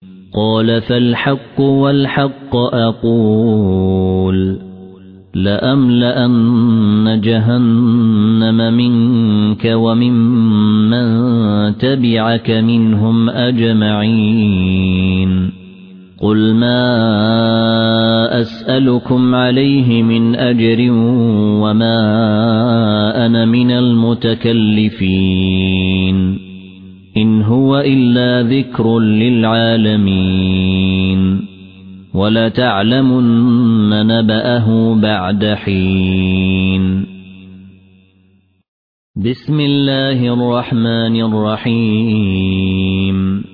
قال فالحق والحق أقول لأملأن جهنم منك وممن تبعك منهم أجمعين قل ما أسألكم عليه من أجر وما أنا من المتكلفين إن هو إلا ذكر للعالمين ولتعلمن نبأه بعد حين. بسم الله الرحمن الرحيم.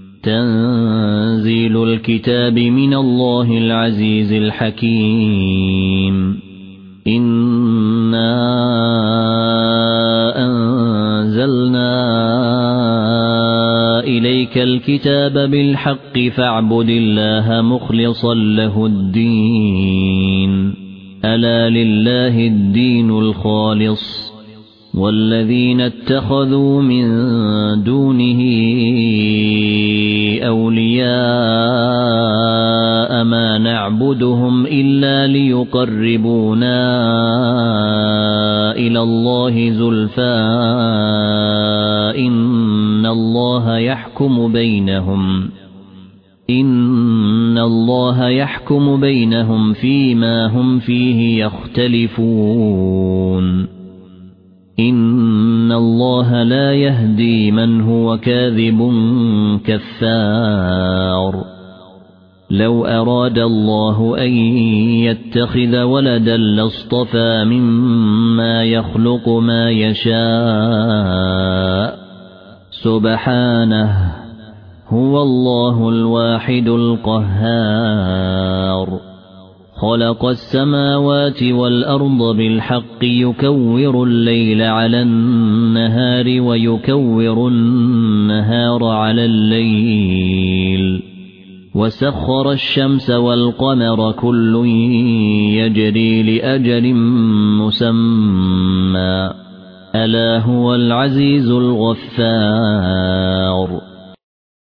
تنزيل الكتاب من الله العزيز الحكيم. إنا أنزلنا إليك الكتاب بالحق فاعبد الله مخلصا له الدين ألا لله الدين الخالص والذين اتخذوا من دونه أولياء ما نعبدهم إلا ليقربونا إلى الله زلفى إن الله يحكم بينهم فيما هم فيه يختلفون إن الله لا يهدي من هو كاذب كفار. لو أراد الله أن يتخذ ولدا لاصطفى مما يخلق ما يشاء سبحانه هو الله الواحد القهار. خلق السماوات والأرض بالحق يكور الليل على النهار ويكور النهار على الليل وسخر الشمس والقمر كل يجري لأجل مسمى ألا هو العزيز الغفار.